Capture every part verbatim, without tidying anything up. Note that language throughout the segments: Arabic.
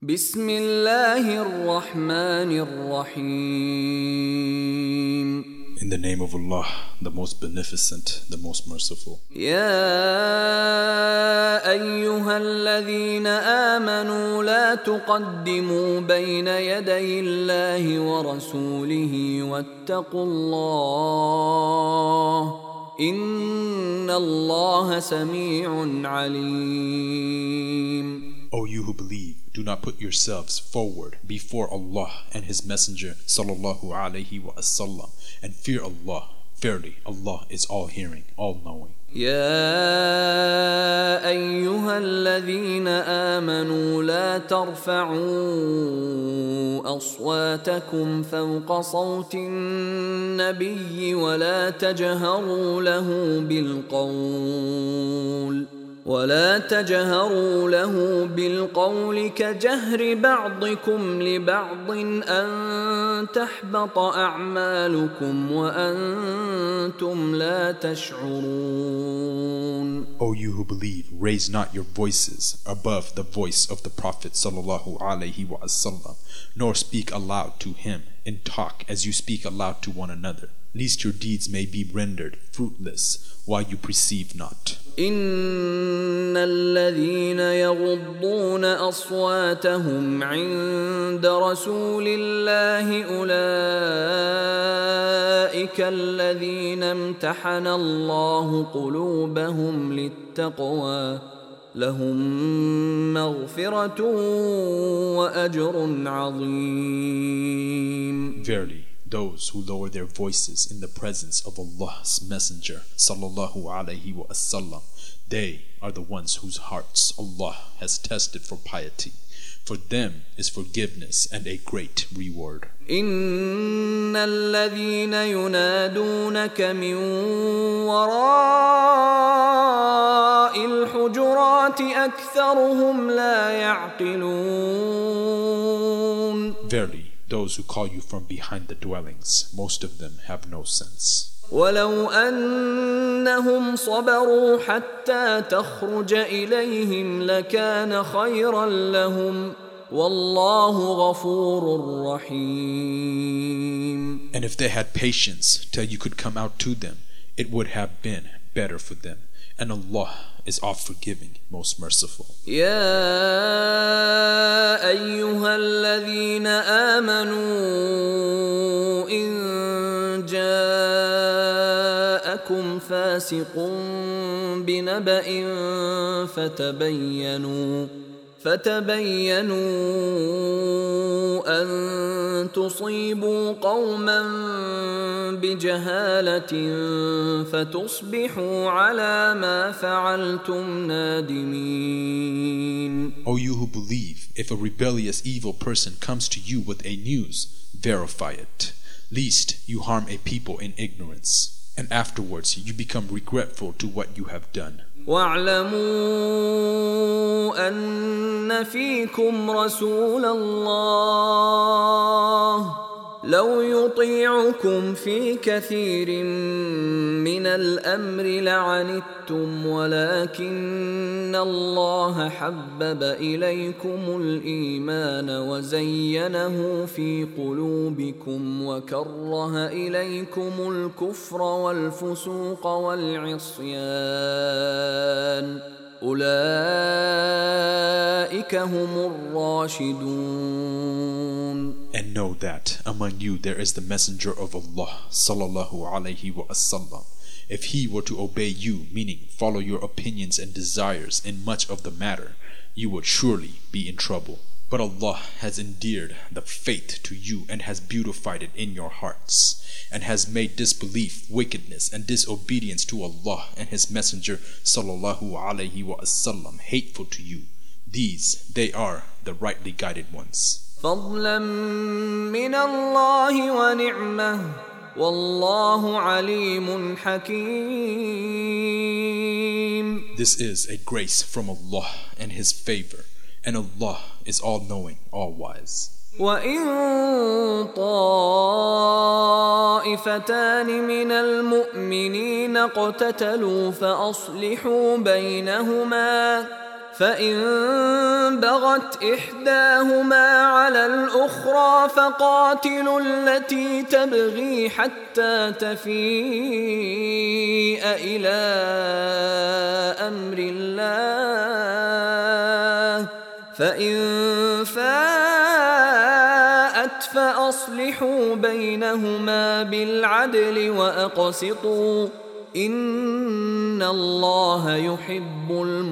بسم الله الرحمن الرحيم. In the name of Allah, the most beneficent, the most merciful. يا أيها الذين آمنوا لا تقدموا بين يدي الله ورسوله واتقوا الله إن الله سميع عليم. O you who believe, do not put yourselves forward before Allah and His Messenger sallallahu alaihi wasallam, and fear Allah. Verily, Allah is all-hearing, all-knowing. يا أيها الذين آمنوا لا ترفعوا أصواتكم فوق صوت النبي ولا تجهروا له بالقول ولا تجهروا له بالقول كجهر بعضكم لبعض أن تحبط أعمالكم وأنتم لا تشعرون. O you who believe, raise not your voices above the voice of the Prophet sallallahu alaihi wasallam, nor speak aloud to him in talk as you speak aloud to one another, lest your deeds may be rendered fruitless while you perceive not. إن الذين يغضون أصواتهم عند رسول الله أولئك الذين امتحن الله قلوبهم للتقوى لهم مغفرة وأجر عظيم. Verily, those who lower their voices in the presence of Allah's Messenger sallallahu alaihi wasallam, they are the ones whose hearts Allah has tested for piety. For them is forgiveness and a great reward. إن الذين ينادونك من وراء الحجرات أكثرهم لا يعقلون. Verily, those who call you from behind the dwellings, most of them have no sense. ولو أنهم صبروا حتى تخرج إليهم لكان خيرا لهم والله غفور رحيم. And if they had patience till you could come out to them, it would have been better for them. And Allah is oft forgiving, most merciful. يا أيها الذين آمنوا إن جاءكم فاسق بنبأ فتبينوا فتبينوا أن تصيبوا قوما بجهالة فتصبحوا على ما فعلتم نادمين. O you who believe, if a rebellious evil person comes to you with a news, verify it, lest you harm a people in ignorance, and afterwards you become regretful to what you have done. واعلموا أن فيكم رسول الله لو يطيعكم في كثير من الأمر لعنتم ولكن الله حبب إليكم الإيمان وزينه في قلوبكم وكره إليكم الكفر والفسوق والعصيان أولئك هم الراشدون. And know that among you there is the Messenger of Allah sallallahu alaihi wasallam. If he were to obey you, meaning follow your opinions and desires in much of the matter, you would surely be in trouble. But Allah has endeared the faith to you and has beautified it in your hearts, and has made disbelief, wickedness, and disobedience to Allah and His Messenger sallallahu alaihi wasallam hateful to you. These, they are the rightly guided ones. فضلا من الله ونعمة والله عليم حكيم. This is a grace from Allah and His favor, and Allah is all-knowing, all-wise. وإن طائفتان من المؤمنين اقتتلوا فأصلحوا بينهما فإن بغت إحداهما على الأخرى فقاتلوا التي تبغي حتى تفيء إلى أمر الله فإن فاءت فأصلحوا بينهما بالعدل وأقسطوا إن الله يحب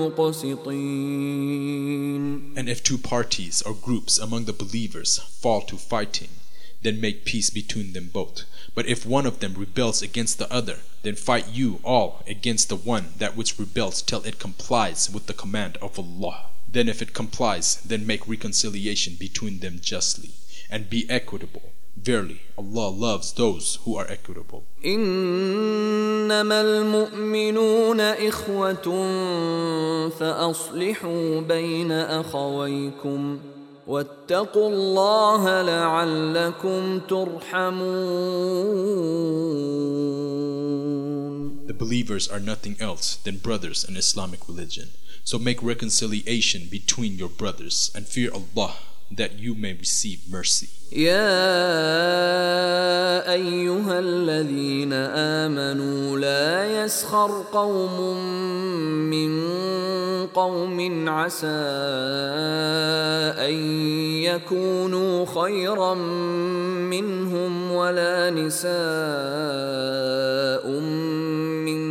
المقسطين. And if two parties or groups among the believers fall to fighting, then make peace between them both. But if one of them rebels against the other, then fight you all against the one that which rebels till it complies with the command of Allah. Then if it complies, then make reconciliation between them justly, and be equitable. Verily, Allah loves those who are equitable. إنما المؤمنون إخوة فأصلحوا بين أخويكم واتقوا الله لعلكم ترحمون. The believers are nothing else than brothers in Islamic religion. So make reconciliation between your brothers and fear Allah that you may receive mercy. يا أيها الذين آمنوا لا يسخر قوم من قوم عسى أن يكونوا خيرا منهم ولا نساء من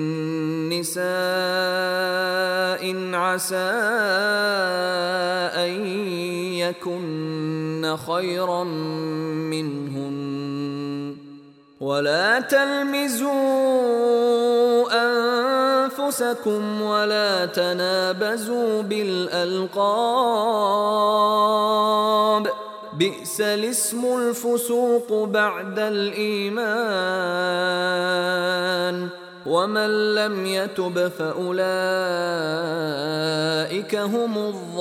نساء عسى أن يكن خيرا منهن ولا تلمزوا أنفسكم ولا تنابزوا بالألقاب بئس الاسم الفسوق بعد الإيمان ومن لم يتب فأولئك هم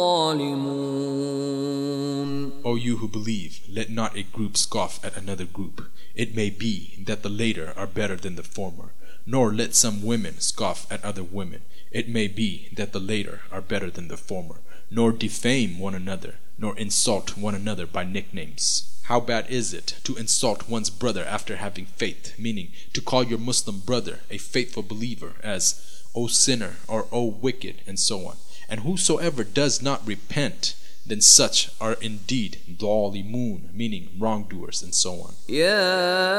الظالمون. O you who believe, let not a group scoff at another group. It may be that the later are better than the former. Nor let some women scoff at other women. It may be that the later are better than the former. Nor defame one another, nor insult one another by nicknames. How bad is it to insult one's brother after having faith, meaning to call your Muslim brother a faithful believer as O sinner or O wicked, and so on. And whosoever does not repent, then such are indeed dhalimun, meaning wrongdoers, and so on. يا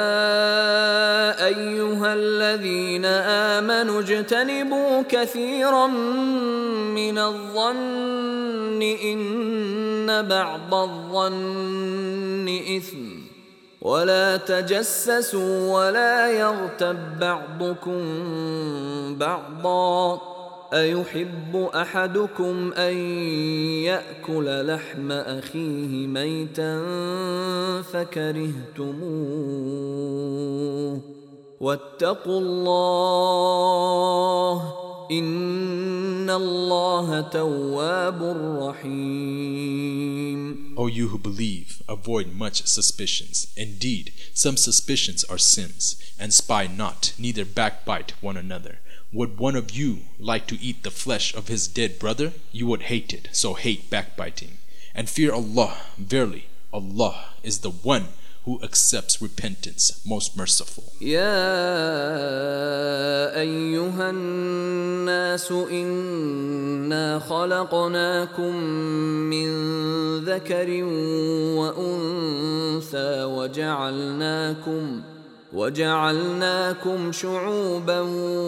أيها الذين آمنوا اجتنبوا كثيرا من الظن إن بعض الظن إثم ولا تجسسوا ولا يغتب بعضكم بعضا أيحب أحدكم أن يأكل لحم أخيه ميتا فكرهتموه واتقوا الله إن الله تواب رحيم. O you who believe, avoid much suspicions. Indeed, some suspicions are sins, and spy not, neither backbite one another. Would one of you like to eat the flesh of his dead brother? You would hate it, so hate backbiting. And fear Allah. Verily, Allah is the one who accepts repentance, most merciful. يا أيها الناس إنا خلقناكم من ذكر وأنثى وجعلناكم وجعلناكم شعوبا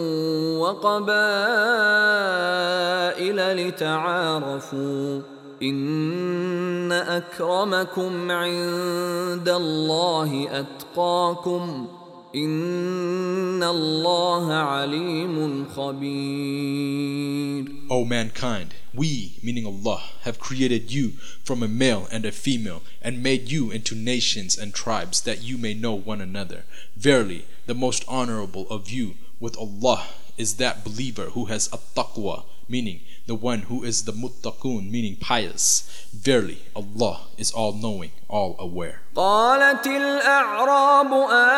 وقبائل لتعارفوا إن أكرمكم عند الله أتقاكم إن الله عليم خبير. O mankind, we, meaning Allah, have created you from a male and a female, and made you into nations and tribes, that you may know one another. Verily, the most honorable of you with Allah is that believer who has at-taqwa, meaning the one who is the muttaqun, meaning pious. Verily, Allah is all-knowing, all-aware. قالت الأعراب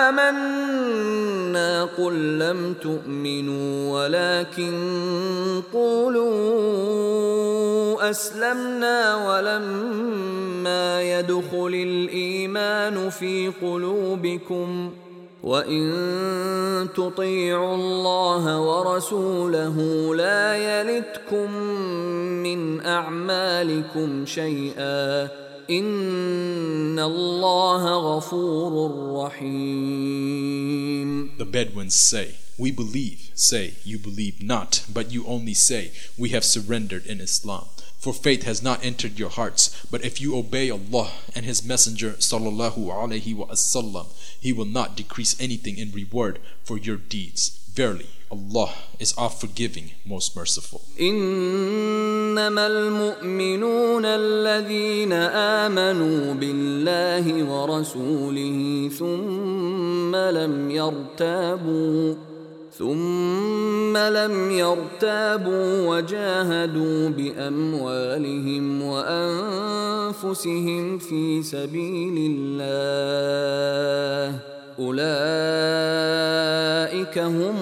آمنا قل لم تؤمنوا ولكن قولوا أسلمنا ولما يدخل الإيمان في قلوبكم وإن تطيعوا الله ورسوله لا يلتكم من أعمالكم شيئا إن الله غفور رحيم. The Bedouins say, we believe. Say, you believe not, but you only say, we have surrendered in Islam. For faith has not entered your hearts, but if you obey Allah and His Messenger sallallahu alaihi wasallam, He will not decrease anything in reward for your deeds. Verily, Allah is oft-forgiving, most merciful. إنما المؤمنون الذين آمنوا بالله ورسوله ثم لم يرتابوا ثم لم يرتابوا وجاهدوا بأموالهم وأنفسهم في سبيل الله أولئك هم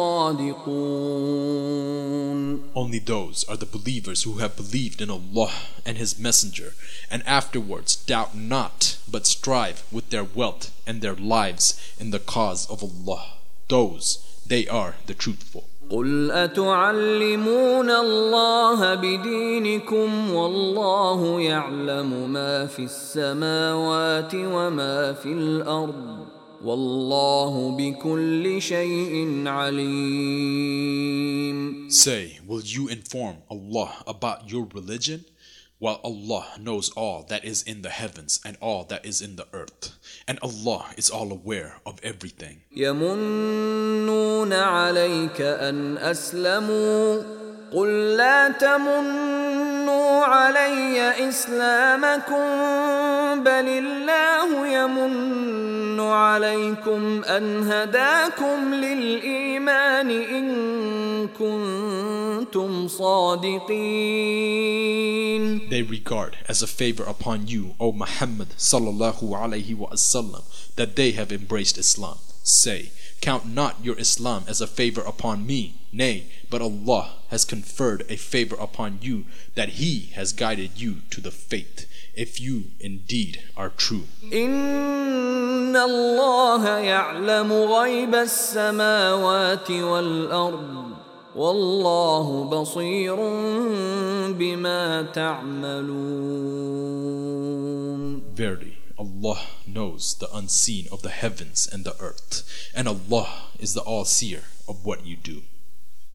الصادقون. Only those are the believers who have believed in Allah and His Messenger, and afterwards doubt not, but strive with their wealth and their lives in the cause of Allah. Those, they are the truthful. قل أتعلمون الله بدينكم والله يعلم ما في السماوات وما في الأرض والله بكل شيء عليم. Say, will you inform Allah about your religion? While Allah knows all that is in the heavens and all that is in the earth, and Allah is all aware of everything. يمنون عليك أن أسلموا قل لا تمنوا علي إسلامكم بل الله يمن عليكم أن هداكم للإيمان إن كنتم صادقين. They regard as a favor upon you, O Muhammad sallallahu alaihi wasallam, that they have embraced Islam. Say, count not your Islam as a favor upon me, nay, but Allah has conferred a favor upon you that He has guided you to the faith, if you indeed are true. إن الله يعلم غيب السماوات والأرض والله بصير بما تعملون. Verily, Allah knows the unseen of the heavens and the earth, and Allah is the all-seer of what you do.